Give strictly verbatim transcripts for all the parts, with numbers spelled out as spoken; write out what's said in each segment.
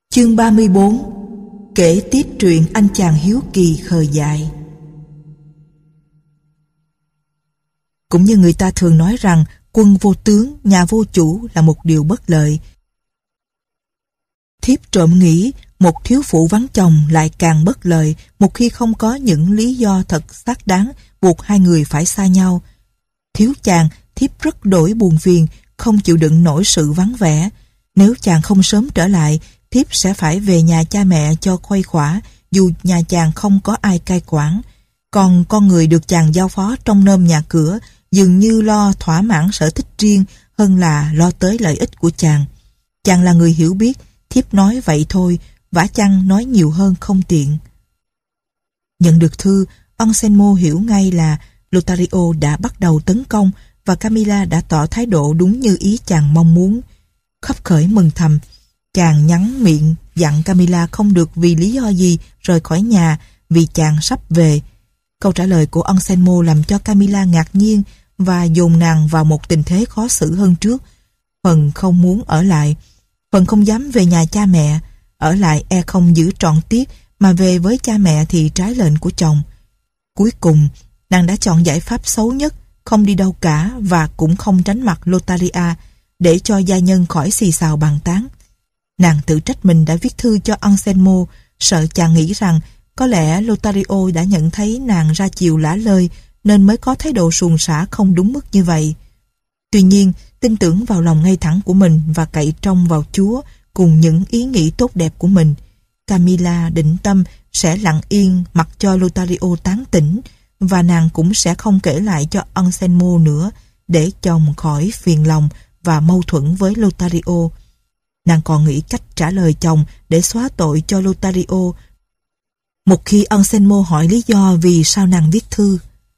Chương ba mươi bốn. Kể tiếp truyện anh chàng hiếu kỳ khờ dại. Cũng như người ta thường nói rằng quân vô tướng, nhà vô chủ là một điều bất lợi. Thiếp trộm nghĩ một thiếu phụ vắng chồng lại càng bất lợi một khi không có những lý do thật xác đáng buộc hai người phải xa nhau. Thiếu chàng, thiếp rất đổi buồn phiền, không chịu đựng nổi sự vắng vẻ. Nếu chàng không sớm trở lại, thiếp sẽ phải về nhà cha mẹ cho khuây khỏa, dù nhà chàng không có ai cai quản. Còn con người được chàng giao phó trong nôm nhà cửa dường như lo thỏa mãn sở thích riêng hơn là lo tới lợi ích của chàng. Chàng là người hiểu biết, thiếp nói vậy thôi, vả chăng nói nhiều hơn không tiện. Nhận được thư, Anselmo hiểu ngay là Lothario đã bắt đầu tấn công và Camilla đã tỏ thái độ đúng như ý chàng mong muốn. Khấp khởi mừng thầm, chàng nhắn miệng dặn Camilla không được vì lý do gì rời khỏi nhà vì chàng sắp về. Câu trả lời của Anselmo làm cho Camilla ngạc nhiên và dồn nàng vào một tình thế khó xử hơn trước. Phần không muốn ở lại, phần không dám về nhà cha mẹ. Ở lại e không giữ trọn tiết, mà về với cha mẹ thì trái lệnh của chồng. Cuối cùng, nàng đã chọn giải pháp xấu nhất, không đi đâu cả và cũng không tránh mặt Lothario để cho gia nhân khỏi xì xào bàn tán. Nàng tự trách mình đã viết thư cho Anselmo, sợ chàng nghĩ rằng có lẽ Lothario đã nhận thấy nàng ra chiều lả lơi nên mới có thái độ suồng sã không đúng mức như vậy. Tuy nhiên, tin tưởng vào lòng ngay thẳng của mình và cậy trông vào Chúa cùng những ý nghĩ tốt đẹp của mình, Camilla định tâm sẽ lặng yên mặc cho Lothario tán tỉnh và nàng cũng sẽ không kể lại cho Anselmo nữa để chồng khỏi phiền lòng và mâu thuẫn với Lothario. Nàng còn nghĩ cách trả lời chồng để xóa tội cho Lothario một khi Anselmo hỏi lý do vì sao nàng viết thư.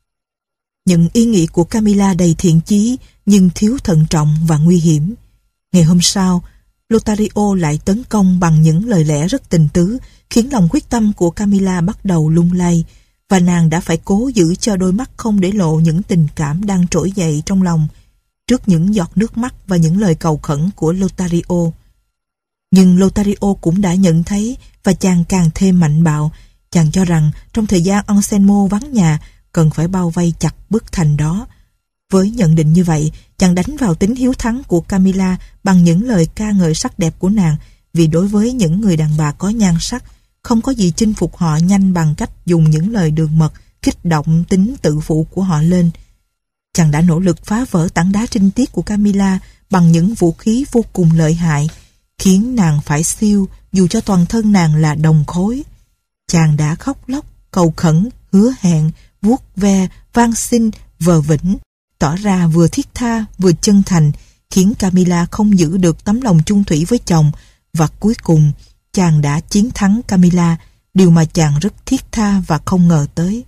Những ý nghĩ của Camilla đầy thiện chí nhưng thiếu thận trọng và nguy hiểm. Ngày hôm sau, Lothario lại tấn công bằng những lời lẽ rất tình tứ, khiến lòng quyết tâm của Camilla bắt đầu lung lay và nàng đã phải cố giữ cho đôi mắt không để lộ những tình cảm đang trỗi dậy trong lòng trước những giọt nước mắt và những lời cầu khẩn của Lothario. Nhưng Lothario cũng đã nhận thấy và chàng càng thêm mạnh bạo. Chàng cho rằng trong thời gian Anselmo vắng nhà cần phải bao vây chặt bức thành đó. Với nhận định như vậy, chàng đánh vào tính hiếu thắng của Camilla bằng những lời ca ngợi sắc đẹp của nàng, vì đối với những người đàn bà có nhan sắc, không có gì chinh phục họ nhanh bằng cách dùng những lời đường mật kích động tính tự phụ của họ lên. Chàng đã nỗ lực phá vỡ tảng đá trinh tiết của Camilla bằng những vũ khí vô cùng lợi hại, khiến nàng phải siêu dù cho toàn thân nàng là đồng khối. Chàng đã khóc lóc, cầu khẩn, hứa hẹn, vuốt ve, van xin, vờ vĩnh, tỏ ra vừa thiết tha vừa chân thành, khiến Camilla không giữ được tấm lòng chung thủy với chồng, và cuối cùng chàng đã chiến thắng Camilla, điều mà chàng rất thiết tha và không ngờ tới.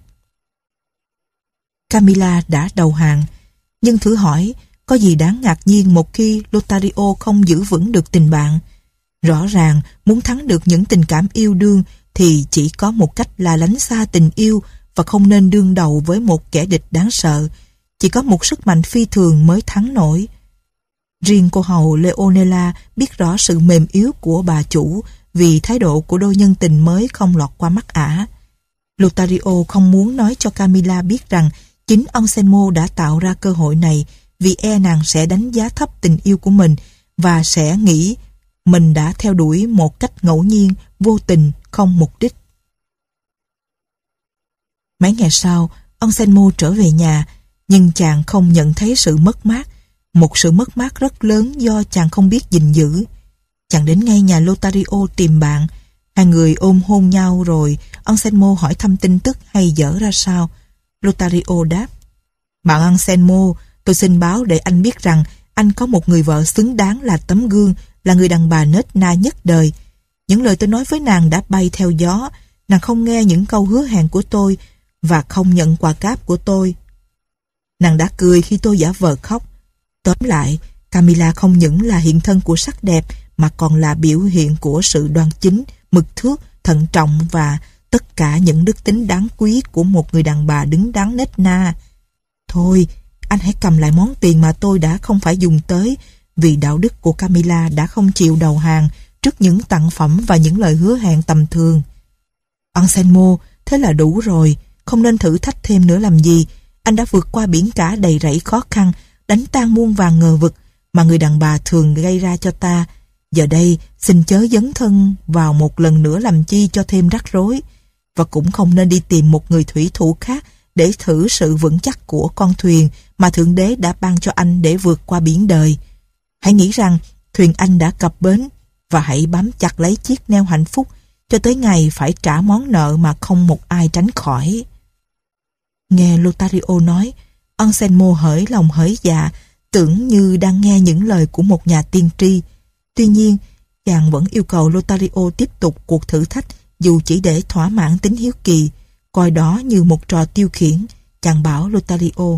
Camilla đã đầu hàng, nhưng thử hỏi có gì đáng ngạc nhiên một khi Lothario không giữ vững được tình bạn. Rõ ràng muốn thắng được những tình cảm yêu đương thì chỉ có một cách là lánh xa tình yêu và không nên đương đầu với một kẻ địch đáng sợ. Chỉ có một sức mạnh phi thường mới thắng nổi. Riêng cô hầu Leonela biết rõ sự mềm yếu của bà chủ vì thái độ của đôi nhân tình mới không lọt qua mắt ả. Lothario không muốn nói cho Camilla biết rằng chính Anselmo đã tạo ra cơ hội này vì e nàng sẽ đánh giá thấp tình yêu của mình và sẽ nghĩ mình đã theo đuổi một cách ngẫu nhiên, vô tình, không mục đích. Mấy ngày sau, Anselmo trở về nhà, nhưng chàng không nhận thấy sự mất mát, một sự mất mát rất lớn do chàng không biết gìn giữ. Chàng đến ngay nhà Lothario tìm bạn, hai người ôm hôn nhau rồi Anselmo hỏi thăm tin tức hay dở ra sao. Lothario đáp: "Bạn Anselmo, tôi xin báo để anh biết rằng anh có một người vợ xứng đáng là tấm gương, là người đàn bà nết na nhất đời. Những lời tôi nói với nàng đã bay theo gió, nàng không nghe những câu hứa hẹn của tôi và không nhận quà cáp của tôi. Nàng đã cười khi tôi giả vờ khóc. Tóm lại, Camilla không những là hiện thân của sắc đẹp mà còn là biểu hiện của sự đoan chính, mực thước, thận trọng và tất cả những đức tính đáng quý của một người đàn bà đứng đắn nết na. Thôi, anh hãy cầm lại món tiền mà tôi đã không phải dùng tới, vì đạo đức của Camilla đã không chịu đầu hàng trước những tặng phẩm và những lời hứa hẹn tầm thường. Anselmo, thế là đủ rồi, không nên thử thách thêm nữa làm gì. Anh đã vượt qua biển cả đầy rẫy khó khăn, đánh tan muôn vàn ngờ vực mà người đàn bà thường gây ra cho ta. Giờ đây, xin chớ dấn thân vào một lần nữa làm chi cho thêm rắc rối. Và cũng không nên đi tìm một người thủy thủ khác để thử sự vững chắc của con thuyền mà Thượng Đế đã ban cho anh để vượt qua biển đời. Hãy nghĩ rằng thuyền anh đã cập bến và hãy bám chặt lấy chiếc neo hạnh phúc cho tới ngày phải trả món nợ mà không một ai tránh khỏi. Nghe Lothario nói, Anselmo hởi lòng hởi dạ, tưởng như đang nghe những lời của một nhà tiên tri. Tuy nhiên, chàng vẫn yêu cầu Lothario tiếp tục cuộc thử thách dù chỉ để thỏa mãn tính hiếu kỳ, coi đó như một trò tiêu khiển. Chàng bảo Lothario: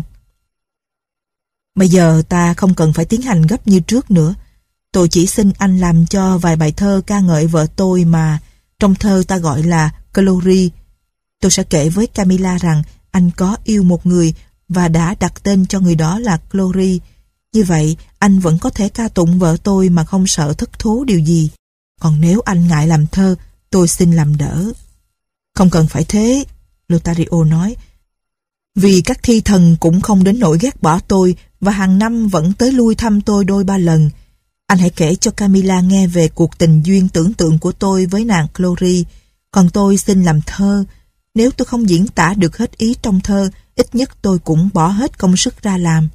bây giờ ta không cần phải tiến hành gấp như trước nữa. Tôi chỉ xin anh làm cho vài bài thơ ca ngợi vợ tôi mà trong thơ ta gọi là Glory. Tôi sẽ kể với Camilla rằng anh có yêu một người và đã đặt tên cho người đó là Glory. Như vậy, anh vẫn có thể ca tụng vợ tôi mà không sợ thất thố điều gì. Còn nếu anh ngại làm thơ, tôi xin làm đỡ. Không cần phải thế, Lothario nói, vì các thi thần cũng không đến nỗi ghét bỏ tôi và hàng năm vẫn tới lui thăm tôi đôi ba lần. Anh hãy kể cho Camilla nghe về cuộc tình duyên tưởng tượng của tôi với nàng Glory, còn tôi xin làm thơ. Nếu tôi không diễn tả được hết ý trong thơ, ít nhất tôi cũng bỏ hết công sức ra làm.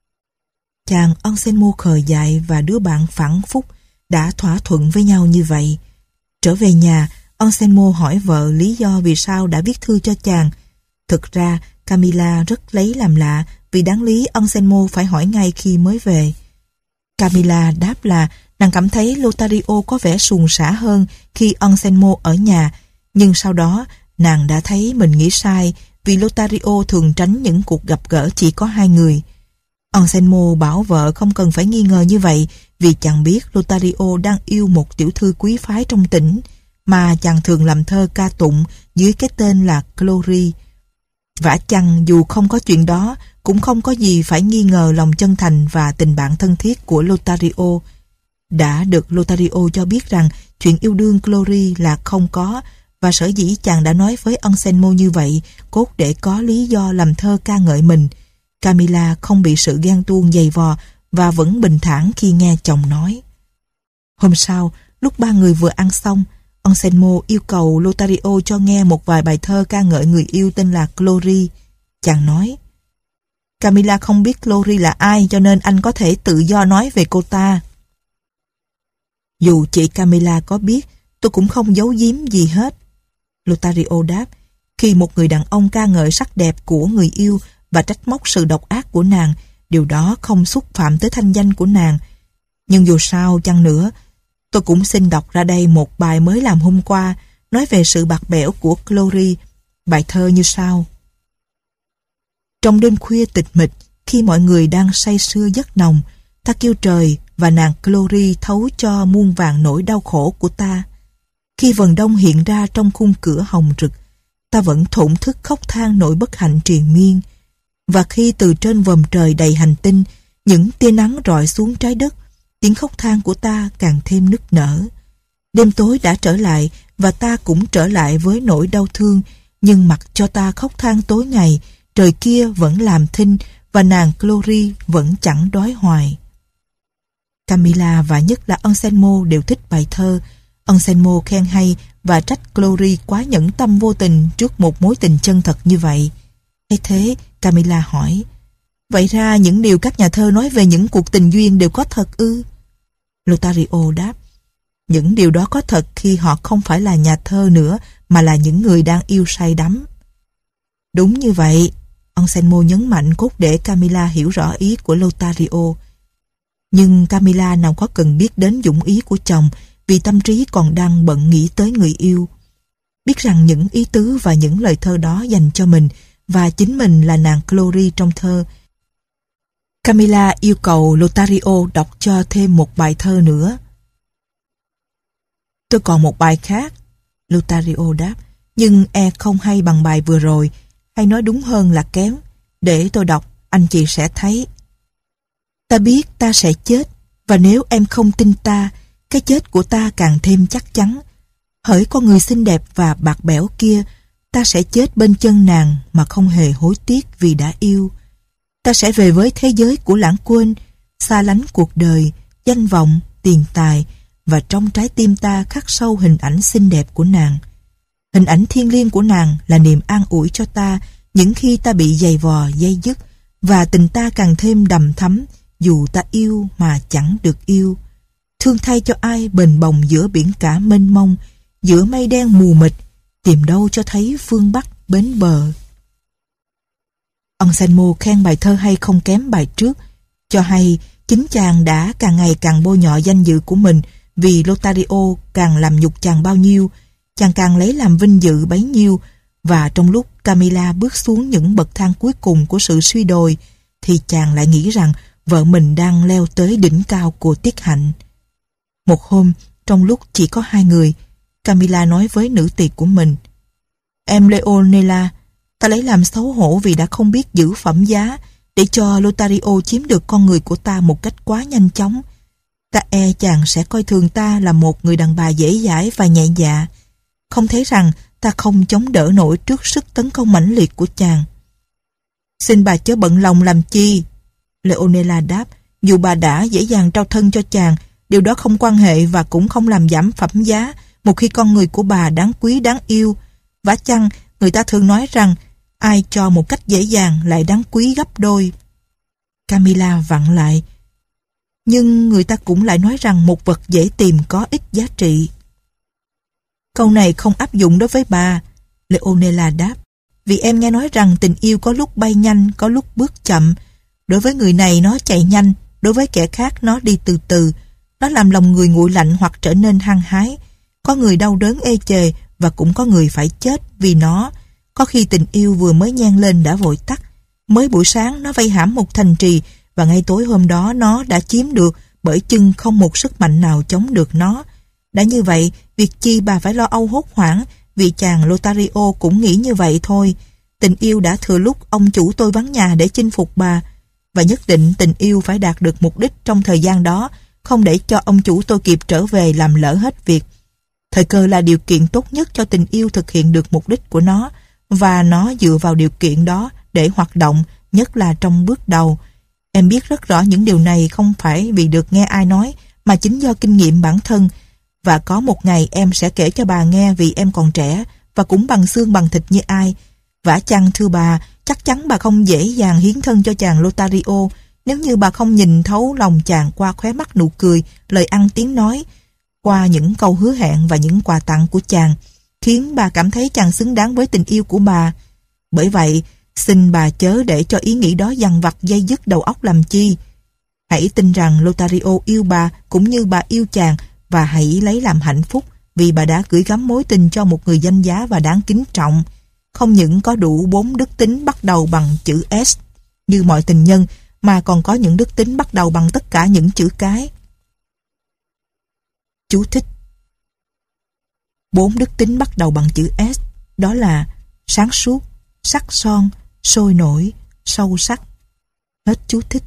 Chàng Anselmo khờ dại và đứa bạn phản phúc đã thỏa thuận với nhau như vậy. Trở về nhà, Anselmo hỏi vợ lý do vì sao đã viết thư cho chàng. Thực ra, Camilla rất lấy làm lạ vì đáng lý Anselmo phải hỏi ngay khi mới về. Camilla đáp là nàng cảm thấy Lothario có vẻ suồng sã hơn khi Anselmo ở nhà, nhưng sau đó nàng đã thấy mình nghĩ sai vì Lothario thường tránh những cuộc gặp gỡ chỉ có hai người. Anselmo bảo vợ không cần phải nghi ngờ như vậy vì chàng biết Lothario đang yêu một tiểu thư quý phái trong tỉnh mà chàng thường làm thơ ca tụng dưới cái tên là Glory. Vả chăng dù không có chuyện đó, cũng không có gì phải nghi ngờ lòng chân thành và tình bạn thân thiết của Lothario. Đã được Lothario cho biết rằng chuyện yêu đương Glory là không có, và sở dĩ chàng đã nói với Anselmo như vậy cốt để có lý do làm thơ ca ngợi mình. Camilla không bị sự ghen tuông dày vò và vẫn bình thản khi nghe chồng nói. Hôm sau, lúc ba người vừa ăn xong, Anselmo yêu cầu Lothario cho nghe một vài bài thơ ca ngợi người yêu tên là Glory. Chàng nói: Camilla không biết Glory là ai, cho nên anh có thể tự do nói về cô ta. Dù chị Camilla có biết, tôi cũng không giấu giếm gì hết. Lothario đáp: khi một người đàn ông ca ngợi sắc đẹp của người yêu và trách móc sự độc ác của nàng, điều đó không xúc phạm tới thanh danh của nàng. Nhưng dù sao chăng nữa, tôi cũng xin đọc ra đây một bài mới làm hôm qua, nói về sự bạc bẽo của Glory. Bài thơ như sau: trong đêm khuya tịch mịch, khi mọi người đang say sưa giấc nồng, ta kêu trời và nàng Glory thấu cho muôn vàn nỗi đau khổ của ta. Khi vầng đông hiện ra trong khung cửa hồng rực, ta vẫn thổn thức khóc than nỗi bất hạnh triền miên. Và khi từ trên vòm trời đầy hành tinh, những tia nắng rọi xuống trái đất, tiếng khóc than của ta càng thêm nức nở. Đêm tối đã trở lại và ta cũng trở lại với nỗi đau thương, nhưng mặc cho ta khóc than tối ngày, trời kia vẫn làm thinh và nàng Glory vẫn chẳng đói hoài. Camilla và nhất là Anselmo đều thích bài thơ. Anselmo khen hay và trách Glory quá nhẫn tâm vô tình trước một mối tình chân thật như vậy. Thấy thế, Camilla hỏi: vậy ra những điều các nhà thơ nói về những cuộc tình duyên đều có thật ư? Lothario đáp: những điều đó có thật khi họ không phải là nhà thơ nữa mà là những người đang yêu say đắm. Đúng như vậy, Anselmo nhấn mạnh cốt để Camilla hiểu rõ ý của Lothario. Nhưng Camilla nào có cần biết đến dụng ý của chồng, vì tâm trí còn đang bận nghĩ tới người yêu. Biết rằng những ý tứ và những lời thơ đó dành cho mình, và chính mình là nàng Glory trong thơ. Camilla yêu cầu Lothario đọc cho thêm một bài thơ nữa. Tôi còn một bài khác, Lothario đáp, nhưng e không hay bằng bài vừa rồi, hay nói đúng hơn là kém. Để tôi đọc, anh chị sẽ thấy. Ta biết ta sẽ chết, và nếu em không tin ta, cái chết của ta càng thêm chắc chắn. Hỡi con người xinh đẹp và bạc bẽo kia, ta sẽ chết bên chân nàng mà không hề hối tiếc vì đã yêu. Ta sẽ về với thế giới của lãng quên, xa lánh cuộc đời, danh vọng, tiền tài, và trong trái tim ta khắc sâu hình ảnh xinh đẹp của nàng. Hình ảnh thiêng liêng của nàng là niềm an ủi cho ta những khi ta bị giày vò, dây dứt, và tình ta càng thêm đầm thắm dù ta yêu mà chẳng được yêu. Thương thay cho ai bềnh bồng giữa biển cả mênh mông, giữa mây đen mù mịt, tìm đâu cho thấy phương Bắc bến bờ. Anselmo khen bài thơ hay không kém bài trước, cho hay chính chàng đã càng ngày càng bôi nhọ danh dự của mình, vì Lothario càng làm nhục chàng bao nhiêu, chàng càng lấy làm vinh dự bấy nhiêu, và trong lúc Camilla bước xuống những bậc thang cuối cùng của sự suy đồi, thì chàng lại nghĩ rằng vợ mình đang leo tới đỉnh cao của tiết hạnh. Một hôm, trong lúc chỉ có hai người, Camilla nói với nữ tỳ của mình: "Em Leonela, ta lấy làm xấu hổ vì đã không biết giữ phẩm giá để cho Lothario chiếm được con người của ta một cách quá nhanh chóng. Ta e chàng sẽ coi thường ta là một người đàn bà dễ dãi và nhẹ dạ, không thấy rằng ta không chống đỡ nổi trước sức tấn công mãnh liệt của chàng." "Xin bà chớ bận lòng làm chi," Leonela đáp. "Dù bà đã dễ dàng trao thân cho chàng, điều đó không quan hệ và cũng không làm giảm phẩm giá một khi con người của bà đáng quý đáng yêu. Vả chăng, người ta thường nói rằng ai cho một cách dễ dàng lại đáng quý gấp đôi." Camilla vặn lại: "Nhưng người ta cũng lại nói rằng một vật dễ tìm có ít giá trị." "Câu này không áp dụng đối với bà," Leonela đáp, "vì em nghe nói rằng tình yêu có lúc bay nhanh, có lúc bước chậm. Đối với người này nó chạy nhanh, đối với kẻ khác nó đi từ từ. Nó làm lòng người nguội lạnh hoặc trở nên hăng hái. Có người đau đớn ê chề và cũng có người phải chết vì nó. Có khi tình yêu vừa mới nhen lên đã vội tắt. Mới buổi sáng nó vây hãm một thành trì và ngay tối hôm đó nó đã chiếm được, bởi chừng không một sức mạnh nào chống được nó. Đã như vậy, việc chi bà phải lo âu hốt hoảng, vì chàng Lothario cũng nghĩ như vậy thôi. Tình yêu đã thừa lúc ông chủ tôi vắng nhà để chinh phục bà, và nhất định tình yêu phải đạt được mục đích trong thời gian đó, không để cho ông chủ tôi kịp trở về làm lỡ hết việc. Thời cơ là điều kiện tốt nhất cho tình yêu thực hiện được mục đích của nó, và nó dựa vào điều kiện đó để hoạt động, nhất là trong bước đầu. Em biết rất rõ những điều này không phải vì được nghe ai nói, mà chính do kinh nghiệm bản thân. Và có một ngày em sẽ kể cho bà nghe, vì em còn trẻ và cũng bằng xương bằng thịt như ai. Vả chăng thưa bà, chắc chắn bà không dễ dàng hiến thân cho chàng Lothario nếu như bà không nhìn thấu lòng chàng qua khóe mắt, nụ cười, lời ăn tiếng nói, qua những câu hứa hẹn và những quà tặng của chàng, khiến bà cảm thấy chàng xứng đáng với tình yêu của bà. Bởi vậy, xin bà chớ để cho ý nghĩ đó dằn vặt dây dứt đầu óc làm chi. Hãy tin rằng Lothario yêu bà cũng như bà yêu chàng, và hãy lấy làm hạnh phúc vì bà đã gửi gắm mối tình cho một người danh giá và đáng kính trọng, không những có đủ bốn đức tính bắt đầu bằng chữ S như mọi tình nhân, mà còn có những đức tính bắt đầu bằng tất cả những chữ cái. Chú thích: Bốn đức tính bắt đầu bằng chữ S đó là sáng suốt, sắc son, sôi nổi, sâu sắc. Hết chú thích.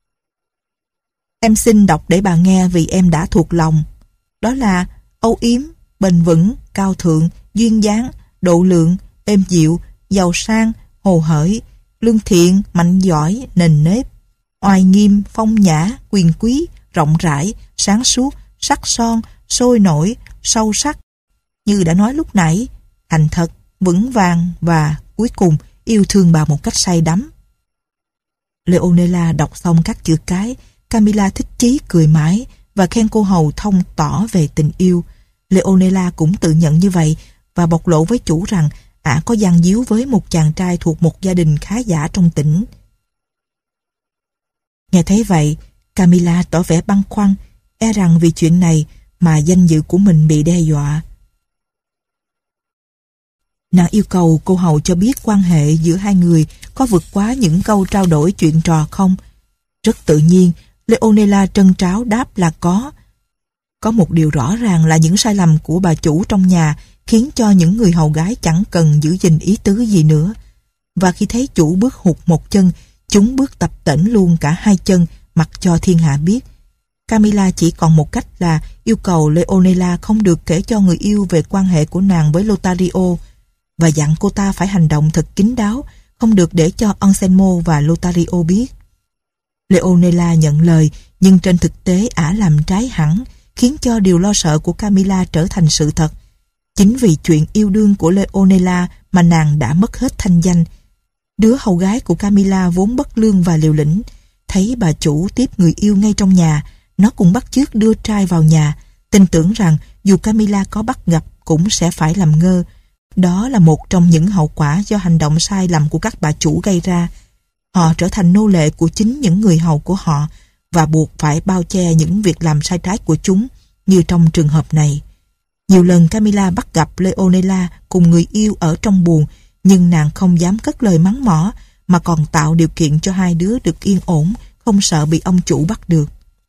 Em xin đọc để bà nghe vì em đã thuộc lòng. Đó là âu yếm, bền vững, cao thượng, duyên dáng, độ lượng, êm dịu, giàu sang, hồ hởi, lương thiện, mạnh giỏi, nền nếp, oai nghiêm, phong nhã, quyền quý, rộng rãi, sáng suốt, sắc son, sôi nổi, sâu sắc. Như đã nói lúc nãy, thành thật, vững vàng và cuối cùng yêu thương bà một cách say đắm. Leonela đọc xong các chữ cái, Camilla thích chí cười mãi và khen cô hầu thông tỏ về tình yêu. Leonela cũng tự nhận như vậy và bộc lộ với chủ rằng ả có gian díu với một chàng trai thuộc một gia đình khá giả trong tỉnh. Nghe thấy vậy, Camilla tỏ vẻ băn khoăn, e rằng vì chuyện này mà danh dự của mình bị đe dọa. Nàng yêu cầu cô hầu cho biết quan hệ giữa hai người có vượt quá những câu trao đổi chuyện trò không. Rất tự nhiên, Leonela trân tráo đáp là có. Có một điều rõ ràng là những sai lầm của bà chủ trong nhà khiến cho những người hầu gái chẳng cần giữ gìn ý tứ gì nữa. Và khi thấy chủ bước hụt một chân, chúng bước tập tễnh luôn cả hai chân, mặc cho thiên hạ biết. Camilla chỉ còn một cách là yêu cầu Leonela không được kể cho người yêu về quan hệ của nàng với Lothario và dặn cô ta phải hành động thật kín đáo, không được để cho Anselmo và Lothario biết. Leonela nhận lời, nhưng trên thực tế ả làm trái hẳn, khiến cho điều lo sợ của Camilla trở thành sự thật. Chính vì chuyện yêu đương của Leonela mà nàng đã mất hết thanh danh. Đứa hầu gái của Camilla vốn bất lương và liều lĩnh, thấy bà chủ tiếp người yêu ngay trong nhà, nó cũng bắt chước đưa trai vào nhà, tin tưởng rằng dù Camilla có bắt gặp cũng sẽ phải làm ngơ. Đó là một trong những hậu quả do hành động sai lầm của các bà chủ gây ra. Họ trở thành nô lệ của chính những người hầu của họ và buộc phải bao che những việc làm sai trái của chúng, như trong trường hợp này. Nhiều lần Camilla bắt gặp Leonela cùng người yêu ở trong buồng, nhưng nàng không dám cất lời mắng mỏ, mà còn tạo điều kiện cho hai đứa được yên ổn, không sợ bị ông chủ bắt được.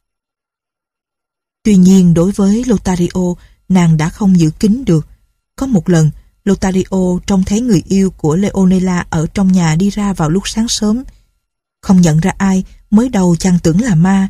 Tuy nhiên đối với Lothario, nàng đã không giữ kín được. Có một lần, Lothario trông thấy người yêu của Leonela ở trong nhà đi ra vào lúc sáng sớm. Không nhận ra ai, mới đầu chàng tưởng là ma.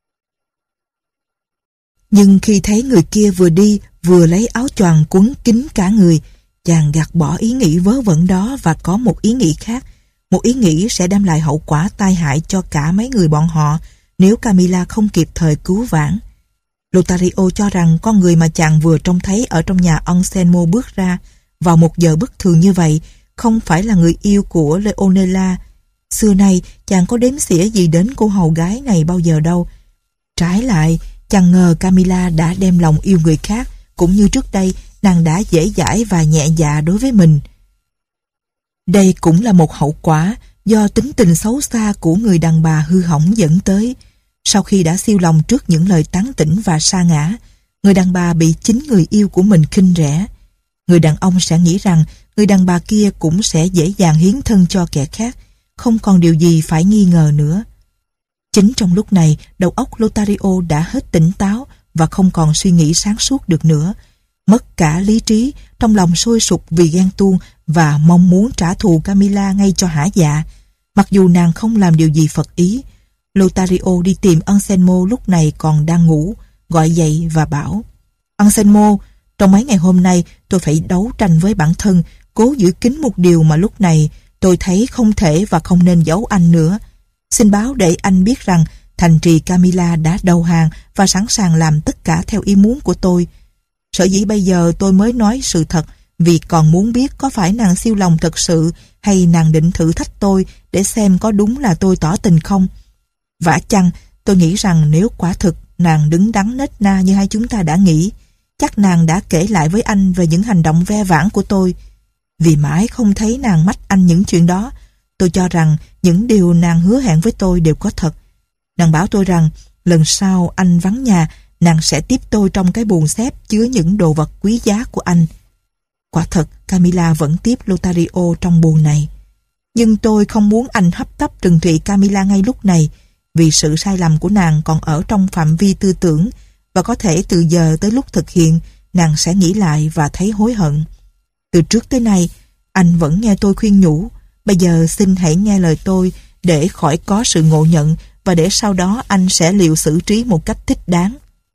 Nhưng khi thấy người kia vừa đi vừa lấy áo choàng quấn kín cả người, chàng gạt bỏ ý nghĩ vớ vẩn đó và có một ý nghĩ khác. Một ý nghĩ sẽ đem lại hậu quả tai hại cho cả mấy người bọn họ nếu Camilla không kịp thời cứu vãn. Lothario cho rằng con người mà chàng vừa trông thấy ở trong nhà Anselmo bước ra vào một giờ bất thường như vậy không phải là người yêu của Leonela. Xưa nay chàng có đếm xỉa gì đến cô hầu gái này bao giờ đâu. Trái lại, chàng ngờ Camilla đã đem lòng yêu người khác, cũng như trước đây nàng đã dễ dãi và nhẹ dạ đối với mình. Đây cũng là một hậu quả do tính tình xấu xa của người đàn bà hư hỏng dẫn tới. Sau khi đã siêu lòng trước những lời tán tỉnh và sa ngã, người đàn bà bị chính người yêu của mình khinh rẻ. Người đàn ông sẽ nghĩ rằng người đàn bà kia cũng sẽ dễ dàng hiến thân cho kẻ khác, không còn điều gì phải nghi ngờ nữa. Chính trong lúc này, đầu óc Lothario đã hết tỉnh táo và không còn suy nghĩ sáng suốt được nữa. Mất cả lý trí, trong lòng sôi sục vì ghen tuông và mong muốn trả thù Camilla ngay cho hả dạ. Mặc dù nàng không làm điều gì phật ý, Lothario đi tìm Anselmo lúc này còn đang ngủ, gọi dậy và bảo: Anselmo, trong mấy ngày hôm nay tôi phải đấu tranh với bản thân, cố giữ kín một điều mà lúc này tôi thấy không thể và không nên giấu anh nữa. Xin báo để anh biết rằng thành trì Camilla đã đầu hàng và sẵn sàng làm tất cả theo ý muốn của tôi. Sở dĩ bây giờ tôi mới nói sự thật vì còn muốn biết có phải nàng siêu lòng thật sự hay nàng định thử thách tôi để xem có đúng là tôi tỏ tình không. Vả chăng tôi nghĩ rằng nếu quả thực nàng đứng đắn nết na như hai chúng ta đã nghĩ, chắc nàng đã kể lại với anh về những hành động ve vãn của tôi. Vì mãi không thấy nàng mách anh những chuyện đó, tôi cho rằng những điều nàng hứa hẹn với tôi đều có thật. Nàng bảo tôi rằng lần sau anh vắng nhà, nàng sẽ tiếp tôi trong cái buồng xếp chứa những đồ vật quý giá của anh. Quả thật, Camilla vẫn tiếp Lothario trong buồng này. Nhưng tôi không muốn anh hấp tấp trừng trị Camilla ngay lúc này, vì sự sai lầm của nàng còn ở trong phạm vi tư tưởng, và có thể từ giờ tới lúc thực hiện, nàng sẽ nghĩ lại và thấy hối hận. Từ trước tới nay, anh vẫn nghe tôi khuyên nhủ. Bây giờ xin hãy nghe lời tôi để khỏi có sự ngộ nhận, và để sau đó anh sẽ liệu xử trí một cách thích đáng.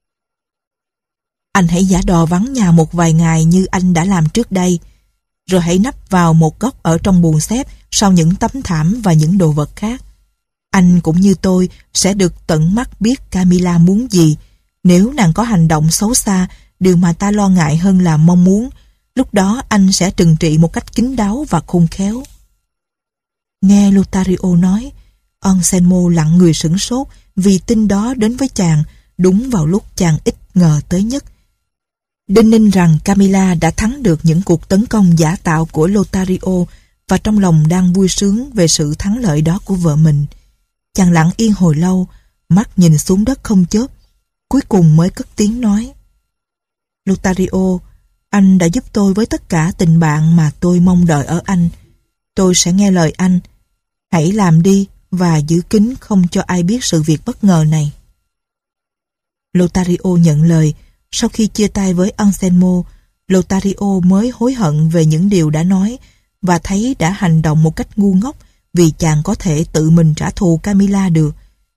Anh hãy giả đò vắng nhà một vài ngày như anh đã làm trước đây, rồi hãy nấp vào một góc ở trong buồng xếp sau những tấm thảm và những đồ vật khác. Anh cũng như tôi sẽ được tận mắt biết Camilla muốn gì. Nếu nàng có hành động xấu xa, điều mà ta lo ngại hơn là mong muốn, lúc đó anh sẽ trừng trị một cách kín đáo và khôn khéo. Nghe Lothario nói, Anselmo lặng người sửng sốt vì tin đó đến với chàng đúng vào lúc chàng ít ngờ tới nhất. Đinh ninh rằng Camilla đã thắng được những cuộc tấn công giả tạo của Lothario và trong lòng đang vui sướng về sự thắng lợi đó của vợ mình. Chàng lặng yên hồi lâu, mắt nhìn xuống đất không chớp, cuối cùng mới cất tiếng nói: Lothario, anh đã giúp tôi với tất cả tình bạn mà tôi mong đợi ở anh. Tôi sẽ nghe lời anh. Hãy làm đi và giữ kín không cho ai biết sự việc bất ngờ này. Lothario nhận lời. Sau khi chia tay với Anselmo, Lothario mới hối hận về những điều đã nói và thấy đã hành động một cách ngu ngốc vì chàng có thể tự mình trả thù Camilla được.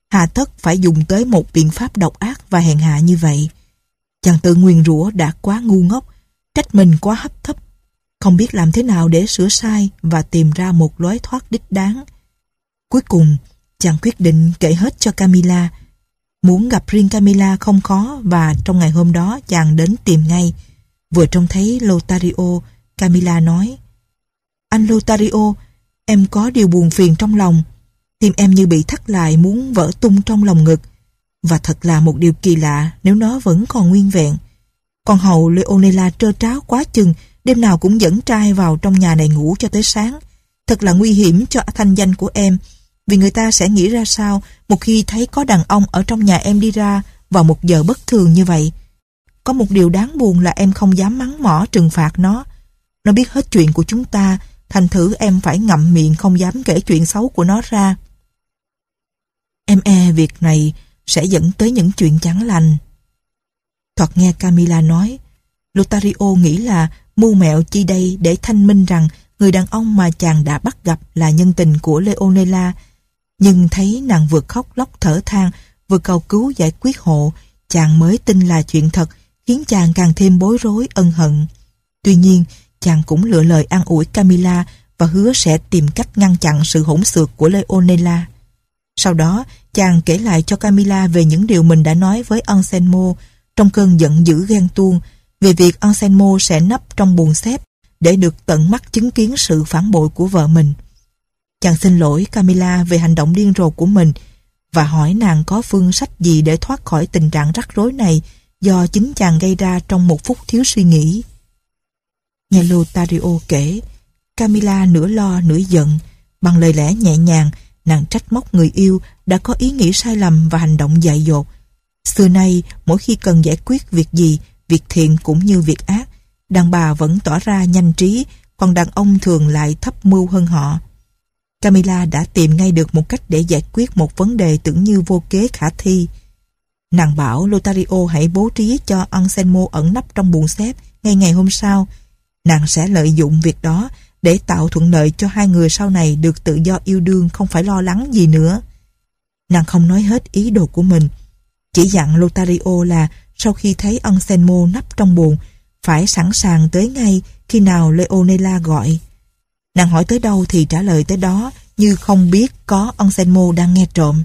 hà tất phải dùng tới một biện pháp độc ác và hèn hạ như vậy. Chàng tự nguyền rủa đã quá ngu ngốc, trách mình quá hấp thấp, không biết làm thế nào để sửa sai và tìm ra một lối thoát đích đáng. Cuối cùng, chàng quyết định kể hết cho Camilla. Muốn gặp riêng Camilla không khó và trong ngày hôm đó chàng đến tìm ngay. Vừa trông thấy Lothario, Camilla nói: "Anh Lothario, em có điều buồn phiền trong lòng. Tim em như bị thắt lại muốn vỡ tung trong lòng ngực. Và thật là một điều kỳ lạ nếu nó vẫn còn nguyên vẹn. Con hầu Leonela trơ tráo quá chừng, đêm nào cũng dẫn trai vào trong nhà này ngủ cho tới sáng. Thật là nguy hiểm cho thanh danh của em, vì người ta sẽ nghĩ ra sao một khi thấy có đàn ông ở trong nhà em đi ra vào một giờ bất thường như vậy. Có một điều đáng buồn là em không dám mắng mỏ trừng phạt nó. Nó biết hết chuyện của chúng ta, thành thử em phải ngậm miệng không dám kể chuyện xấu của nó ra. Em e việc này sẽ dẫn tới những chuyện chẳng lành." Thoạt nghe Camilla nói, Lothario nghĩ là mưu mẹo chi đây để thanh minh rằng người đàn ông mà chàng đã bắt gặp là nhân tình của Leonela. Nhưng thấy nàng vừa khóc lóc thở than, vừa cầu cứu giải quyết hộ, chàng mới tin là chuyện thật, khiến chàng càng thêm bối rối ân hận. Tuy nhiên, chàng cũng lựa lời an ủi Camilla và hứa sẽ tìm cách ngăn chặn sự hỗn xược của Leonela. Sau đó, chàng kể lại cho Camilla về những điều mình đã nói với Anselmo trong cơn giận dữ ghen tuông, về việc Anselmo sẽ nấp trong buồng xếp để được tận mắt chứng kiến sự phản bội của vợ mình. Chàng xin lỗi Camilla về hành động điên rồ của mình và hỏi nàng có phương sách gì để thoát khỏi tình trạng rắc rối này do chính chàng gây ra trong một phút thiếu suy nghĩ. Nghe Lothario kể, Camilla nửa lo nửa giận. Bằng lời lẽ nhẹ nhàng, nàng trách móc người yêu đã có ý nghĩ sai lầm và hành động dại dột. Xưa nay, mỗi khi cần giải quyết việc gì, việc thiện cũng như việc ác, đàn bà vẫn tỏ ra nhanh trí, còn đàn ông thường lại thấp mưu hơn họ. Camilla đã tìm ngay được một cách để giải quyết một vấn đề tưởng như vô kế khả thi. Nàng bảo Lothario hãy bố trí cho Anselmo ẩn nấp trong buồng xếp ngay ngày hôm sau. Nàng sẽ lợi dụng việc đó để tạo thuận lợi cho hai người sau này được tự do yêu đương, không phải lo lắng gì nữa. Nàng không nói hết ý đồ của mình, chỉ dặn Lothario là sau khi thấy Anselmo nấp trong buồng, phải sẵn sàng tới ngay khi nào Leonela gọi. Nàng hỏi tới đâu thì trả lời tới đó, như không biết có Anselmo đang nghe trộm.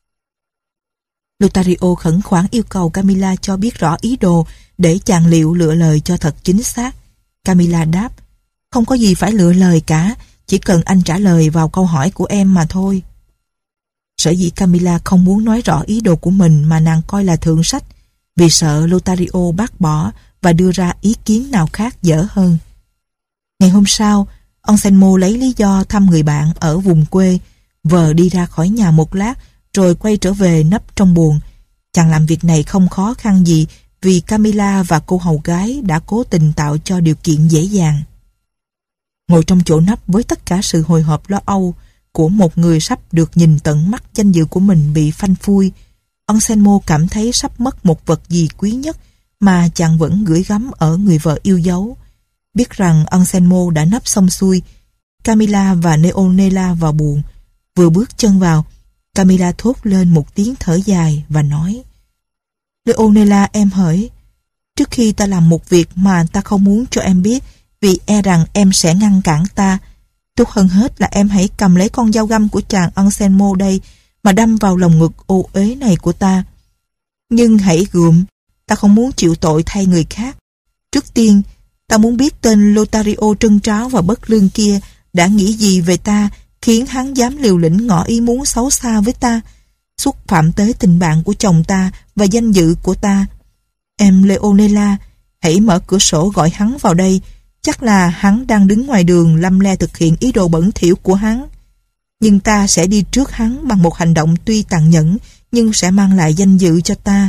Lothario khẩn khoản yêu cầu Camilla cho biết rõ ý đồ để chàng liệu lựa lời cho thật chính xác. Camilla đáp: "Không có gì phải lựa lời cả, chỉ cần anh trả lời vào câu hỏi của em mà thôi." Sở dĩ Camilla không muốn nói rõ ý đồ của mình mà nàng coi là thượng sách, vì sợ Lothario bác bỏ và đưa ra ý kiến nào khác dở hơn. Ngày hôm sau, Anselmo lấy lý do thăm người bạn ở vùng quê, vờ đi ra khỏi nhà một lát rồi quay trở về nấp trong buồng. Chàng làm việc này không khó khăn gì vì Camilla và cô hầu gái đã cố tình tạo cho điều kiện dễ dàng. Ngồi trong chỗ nấp với tất cả sự hồi hộp lo âu của một người sắp được nhìn tận mắt danh dự của mình bị phanh phui, Anselmo cảm thấy sắp mất một vật gì quý nhất mà chàng vẫn gửi gắm ở người vợ yêu dấu. Biết rằng Anselmo đã nấp xong xuôi, Camilla và Leonela vào buồng. Vừa bước chân vào, Camilla thốt lên một tiếng thở dài và nói: "Leonela em hỡi, trước khi ta làm một việc mà ta không muốn cho em biết vì e rằng em sẽ ngăn cản ta, tốt hơn hết là em hãy cầm lấy con dao găm của chàng Anselmo đây mà đâm vào lồng ngực ô uế này của ta. Nhưng hãy gượm, ta không muốn chịu tội thay người khác. Trước tiên, ta muốn biết tên Lothario trân tráo và bất lương kia đã nghĩ gì về ta khiến hắn dám liều lĩnh ngỏ ý muốn xấu xa với ta, xúc phạm tới tình bạn của chồng ta và danh dự của ta. Em Leonela, hãy mở cửa sổ gọi hắn vào đây, chắc là hắn đang đứng ngoài đường lăm le thực hiện ý đồ bẩn thỉu của hắn. Nhưng ta sẽ đi trước hắn bằng một hành động tuy tàn nhẫn nhưng sẽ mang lại danh dự cho ta."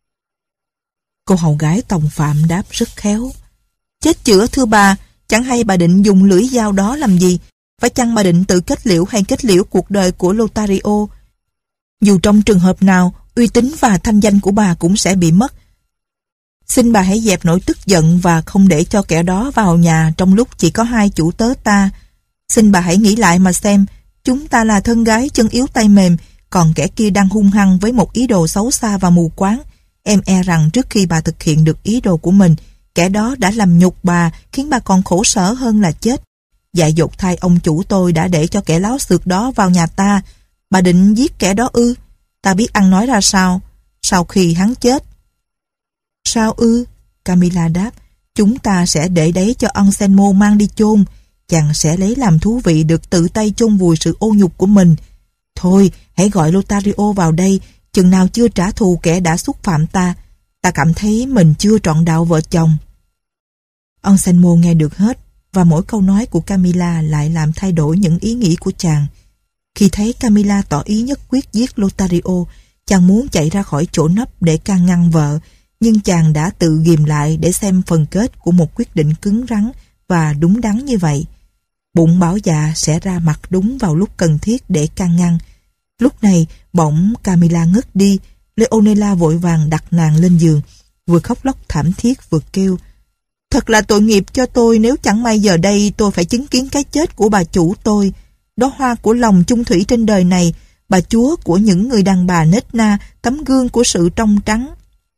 Cô hầu gái tòng phạm đáp rất khéo: "Chết chữa thưa bà, chẳng hay bà định dùng lưỡi dao đó làm gì? Phải chăng bà định tự kết liễu hay kết liễu cuộc đời của Lothario? Dù trong trường hợp nào, uy tín và thanh danh của bà cũng sẽ bị mất. Xin bà hãy dẹp nỗi tức giận và không để cho kẻ đó vào nhà trong lúc chỉ có hai chủ tớ ta. Xin bà hãy nghĩ lại mà xem, chúng ta là thân gái chân yếu tay mềm, còn kẻ kia đang hung hăng với một ý đồ xấu xa và mù quáng. Em e rằng trước khi bà thực hiện được ý đồ của mình, kẻ đó đã làm nhục bà, khiến bà còn khổ sở hơn là chết. Dại dột thay ông chủ tôi đã để cho kẻ láo xược đó vào nhà ta. Bà định giết kẻ đó ư? Ta biết ăn nói ra sao sau khi hắn chết. Sao ư? Camilla đáp. Chúng ta sẽ để đấy cho Anselmo mang đi chôn. Chàng sẽ lấy làm thú vị được tự tay chôn vùi sự ô nhục của mình. Thôi, hãy gọi Lothario vào đây, chừng nào chưa trả thù kẻ đã xúc phạm ta. Ta cảm thấy mình chưa trọn đạo vợ chồng. Anselmo nghe được hết, và mỗi câu nói của Camilla lại làm thay đổi những ý nghĩ của chàng. Khi thấy Camilla tỏ ý nhất quyết giết Lothario, chàng muốn chạy ra khỏi chỗ nấp để can ngăn vợ, nhưng chàng đã tự ghìm lại để xem phần kết của một quyết định cứng rắn và đúng đắn như vậy. Bụng bảo dạ sẽ ra mặt đúng vào lúc cần thiết để can ngăn. Lúc này, bỗng Camilla ngất đi. Leonela vội vàng đặt nàng lên giường, vừa khóc lóc thảm thiết vừa kêu: Thật là tội nghiệp cho tôi nếu chẳng may giờ đây tôi phải chứng kiến cái chết của bà chủ tôi. Đóa hoa của lòng chung thủy trên đời này, bà chúa của những người đàn bà nết na, tấm gương của sự trong trắng.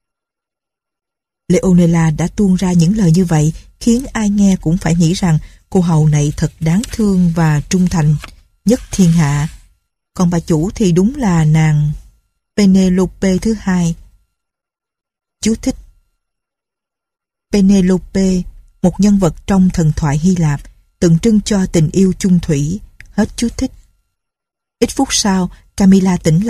Leonela đã tuôn ra những lời như vậy, khiến ai nghe cũng phải nghĩ rằng cô hầu này thật đáng thương và trung thành nhất thiên hạ. Còn bà chủ thì đúng là nàng Penelope thứ hai. Chú thích: Penelope, một nhân vật trong thần thoại Hy Lạp, tượng trưng cho tình yêu chung thủy. Hết chú thích. Ít phút sau, Camilla tỉnh lại.